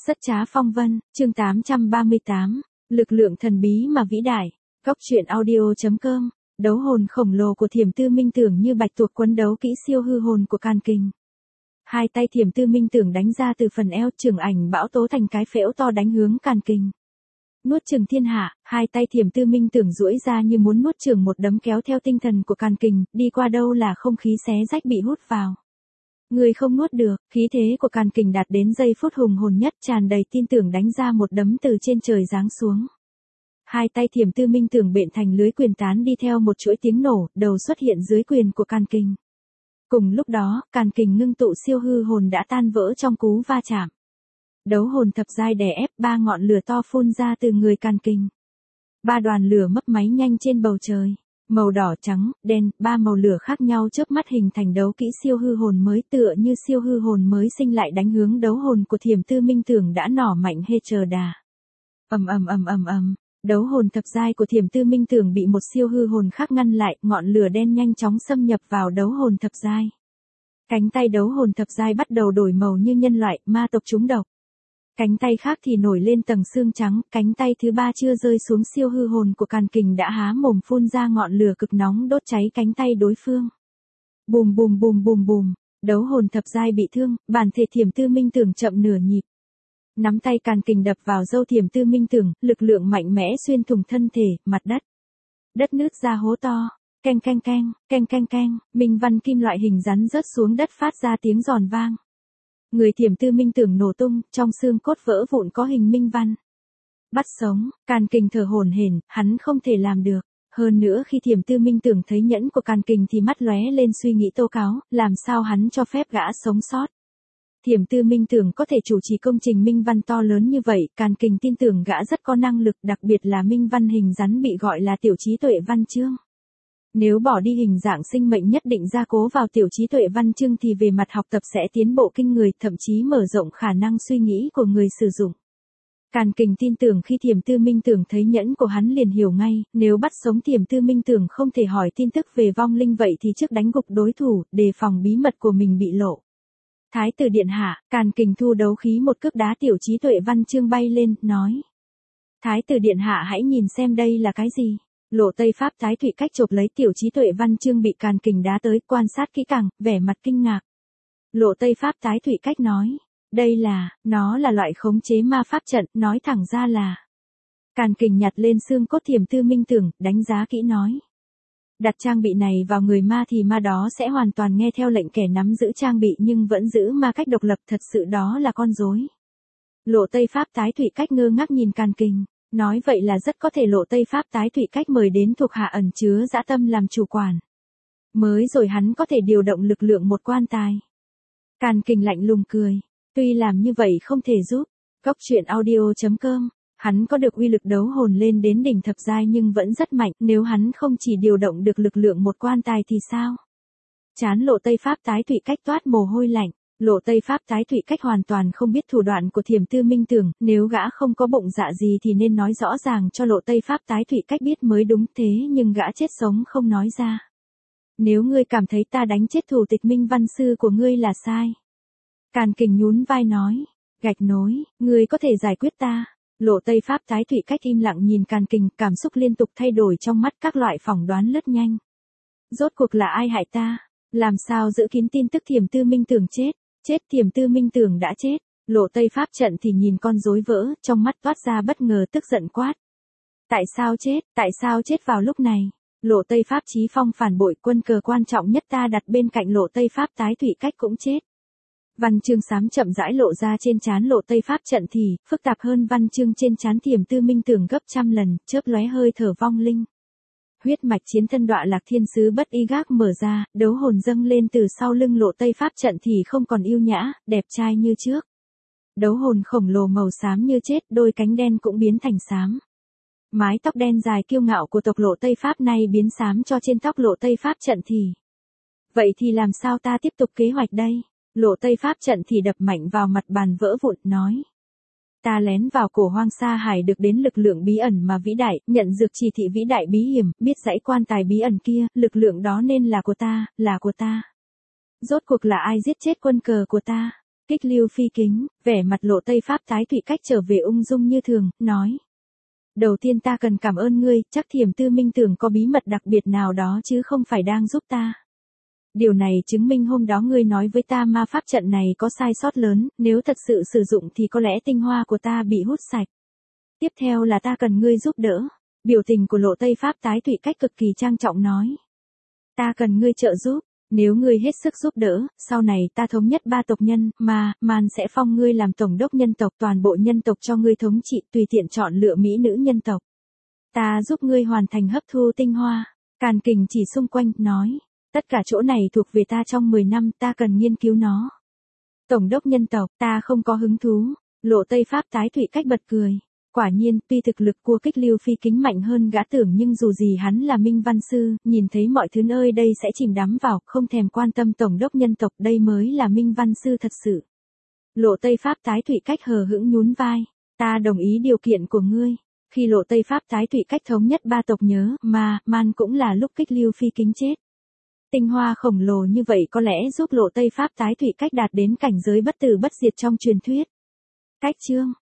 Rất trá phong vân, chương 838, lực lượng thần bí mà vĩ đại. Góc truyện audio.com. Đấu hồn khổng lồ của Thiểm Tư Minh Tưởng như bạch tuộc quấn đấu kỹ siêu hư hồn của Càn Kình. Hai tay Thiểm Tư Minh Tưởng đánh ra từ phần eo, trường ảnh bão tố thành cái phễu to đánh hướng Càn Kình. Nuốt chửng thiên hạ, hai tay Thiểm Tư Minh Tưởng duỗi ra như muốn nuốt chửng một đấm, kéo theo tinh thần của Càn Kình, đi qua đâu là không khí xé rách bị hút vào. Người không nuốt được, khí thế của Càn Kình đạt đến giây phút hùng hồn nhất, tràn đầy tin tưởng đánh ra một đấm từ trên trời giáng xuống. Hai tay Thiểm Tư Minh Tưởng bện thành lưới quyền tán đi theo một chuỗi tiếng nổ, đầu xuất hiện dưới quyền của Càn Kình. Cùng lúc đó, Càn Kình ngưng tụ siêu hư hồn đã tan vỡ trong cú va chạm. Đấu hồn thập giai đè ép, ba ngọn lửa to phun ra từ người Càn Kình. Ba đoàn lửa mấp máy nhanh trên bầu trời. Màu đỏ, trắng, đen, ba màu lửa khác nhau chớp mắt hình thành đấu kỹ siêu hư hồn mới, tựa như siêu hư hồn mới sinh lại đánh hướng đấu hồn của Thiểm Tư Minh Tưởng đã nỏ mạnh hê chờ đà. Đấu hồn thập giai của Thiểm Tư Minh Tưởng bị một siêu hư hồn khác ngăn lại, ngọn lửa đen nhanh chóng xâm nhập vào đấu hồn thập giai. Cánh tay đấu hồn thập giai bắt đầu đổi màu như nhân loại, ma tộc trúng độc. Cánh tay khác thì nổi lên tầng xương trắng, cánh tay thứ ba chưa rơi xuống siêu hư hồn của Càn Kình đã há mồm phun ra ngọn lửa cực nóng đốt cháy cánh tay đối phương. Bùm, đấu hồn thập giai bị thương, bản thể Thiểm Tư Minh Tưởng chậm nửa nhịp. Nắm tay Càn Kình đập vào râu Thiểm Tư Minh Tưởng, lực lượng mạnh mẽ xuyên thủng thân thể, mặt đất. Đất nứt ra hố to, keng, minh văn kim loại hình rắn rớt xuống đất phát ra tiếng giòn vang. Người Thiểm Tư Minh Tưởng nổ tung, trong xương cốt vỡ vụn có hình minh văn. Bắt sống, Càn Kình thở hổn hển, hắn không thể làm được. Hơn nữa khi Thiểm Tư Minh Tưởng thấy nhẫn của Càn Kình thì mắt lóe lên suy nghĩ tố cáo, làm sao hắn cho phép gã sống sót. Thiểm Tư Minh Tưởng có thể chủ trì công trình minh văn to lớn như vậy, Càn Kình tin tưởng gã rất có năng lực, đặc biệt là minh văn hình rắn bị gọi là tiểu trí tuệ văn chương. Nếu bỏ đi hình dạng sinh mệnh nhất định gia cố vào tiểu trí tuệ văn chương thì về mặt học tập sẽ tiến bộ kinh người, thậm chí mở rộng khả năng suy nghĩ của người sử dụng. Càn Kình tin tưởng khi Thiểm Tư Minh Tưởng thấy nhẫn của hắn liền hiểu ngay, nếu bắt sống Thiểm Tư Minh Tưởng không thể hỏi tin tức về vong linh vậy thì trước đánh gục đối thủ, đề phòng bí mật của mình bị lộ. Thái tử điện hạ, Càn Kình thu đấu khí một cước đá tiểu trí tuệ văn chương bay lên, nói. Thái tử điện hạ hãy nhìn xem đây là cái gì. Lộ Tây Pháp Thái Thụy Cách chộp lấy tiểu trí tuệ văn chương bị Càn Kình đá tới, quan sát kỹ càng, vẻ mặt kinh ngạc. Lộ Tây Pháp Thái Thụy Cách nói, nó là loại khống chế ma pháp trận, nói thẳng ra là. Càn Kình nhặt lên xương cốt Thiểm Tư Minh Tưởng, đánh giá kỹ nói. Đặt trang bị này vào người ma thì ma đó sẽ hoàn toàn nghe theo lệnh kẻ nắm giữ trang bị nhưng vẫn giữ ma cách độc lập, thật sự đó là con rối. Lộ Tây Pháp Thái Thụy Cách ngơ ngác nhìn Càn Kình. Nói vậy là rất có thể Lộ Tây Pháp Thái Thụy Cách mời đến thuộc hạ ẩn chứa dã tâm làm chủ quản. Mới rồi hắn có thể điều động lực lượng một quan tài. Càn Kình lạnh lùng cười. Tuy làm như vậy không thể giúp. Góc truyện audio.com. Hắn có được uy lực đấu hồn lên đến đỉnh thập giai nhưng vẫn rất mạnh, nếu hắn không chỉ điều động được lực lượng một quan tài thì sao? Trán Lộ Tây Pháp Thái Thụy Cách toát mồ hôi lạnh. Lộ Tây Pháp Thái Thụy Cách hoàn toàn không biết thủ đoạn của Thiểm Tư Minh Tưởng, nếu gã không có bụng dạ gì thì nên nói rõ ràng cho Lộ Tây Pháp Thái Thụy Cách biết mới đúng, thế nhưng gã chết sống không nói ra. Nếu ngươi cảm thấy ta đánh chết thủ tịch minh văn sư của ngươi là sai. Càn Kình nhún vai nói, gạch nối, ngươi có thể giải quyết ta. Lộ Tây Pháp Thái Thụy Cách im lặng nhìn Càn Kình, cảm xúc liên tục thay đổi trong mắt, các loại phỏng đoán lướt nhanh. Rốt cuộc là ai hại ta? Làm sao giữ kín tin tức Thiểm Tư Minh Tưởng chết? Thiểm Tư Minh Tưởng đã chết. Lộ Tây Pháp trận thì nhìn con rối vỡ, trong mắt toát ra bất ngờ, tức giận quát. Tại sao chết vào lúc này? Lộ Tây Pháp Chí Phong phản bội, quân cờ quan trọng nhất ta đặt bên cạnh Lộ Tây Pháp Thái Thụy Cách cũng chết. Văn chương xám chậm rãi lộ ra trên trán Lộ Tây Pháp trận thì, phức tạp hơn văn chương trên trán Thiểm Tư Minh Tưởng gấp trăm lần, chớp lóe hơi thở vong linh. Huyết mạch chiến thân Đọa Lạc Thiên Sứ Bất Y Gác mở ra, đấu hồn dâng lên từ sau lưng Lộ Tây Pháp trận thì không còn yêu nhã, đẹp trai như trước. Đấu hồn khổng lồ màu xám như chết, đôi cánh đen cũng biến thành xám. Mái tóc đen dài kiêu ngạo của tộc Lộ Tây Pháp này biến xám cho trên tóc Lộ Tây Pháp trận thì. Vậy thì làm sao ta tiếp tục kế hoạch đây? Lộ Tây Pháp trận thì đập mạnh vào mặt bàn vỡ vụn, nói. Ta lén vào cổ hoang sa hải được đến lực lượng bí ẩn mà vĩ đại, nhận dược chỉ thị vĩ đại bí hiểm, biết dãy quan tài bí ẩn kia, lực lượng đó nên là của ta. Rốt cuộc là ai giết chết quân cờ của ta? Kích Lưu Phi Kính, vẻ mặt Lộ Tây Pháp tái thụy cách trở về ung dung như thường, nói. Đầu tiên ta cần cảm ơn ngươi, chắc Thiểm Tư Minh Tưởng có bí mật đặc biệt nào đó chứ không phải đang giúp ta. Điều này chứng minh hôm đó ngươi nói với ta ma pháp trận này có sai sót lớn, nếu thật sự sử dụng thì có lẽ tinh hoa của ta bị hút sạch. Tiếp theo là ta cần ngươi giúp đỡ. Biểu tình của Lộ Tây Pháp tái thụy cách cực kỳ trang trọng nói. Ta cần ngươi trợ giúp, nếu ngươi hết sức giúp đỡ, sau này ta thống nhất 3 tộc nhân, Man sẽ phong ngươi làm tổng đốc nhân tộc, toàn bộ nhân tộc cho ngươi thống trị, tùy tiện chọn lựa mỹ nữ nhân tộc. Ta giúp ngươi hoàn thành hấp thu tinh hoa. Càn Kình chỉ xung quanh, nói. Tất cả chỗ này thuộc về ta trong 10 năm, ta cần nghiên cứu nó. Tổng đốc nhân tộc, ta không có hứng thú. Lộ Tây Pháp tái thụy cách bật cười. Quả nhiên, tuy thực lực của Kích Lưu Phi Kính mạnh hơn gã tưởng nhưng dù gì hắn là Minh Văn Sư, nhìn thấy mọi thứ nơi đây sẽ chìm đắm vào, không thèm quan tâm tổng đốc nhân tộc, đây mới là Minh Văn Sư thật sự. Lộ Tây Pháp tái thụy cách hờ hững nhún vai. Ta đồng ý điều kiện của ngươi. Khi Lộ Tây Pháp tái thụy cách thống nhất 3 tộc nhớ, Man cũng là lúc Kích Lưu Phi Kính chết. Tinh hoa khổng lồ như vậy có lẽ giúp Lộ Tây Pháp tái thụy cách đạt đến cảnh giới bất tử bất diệt trong truyền thuyết. Cách chương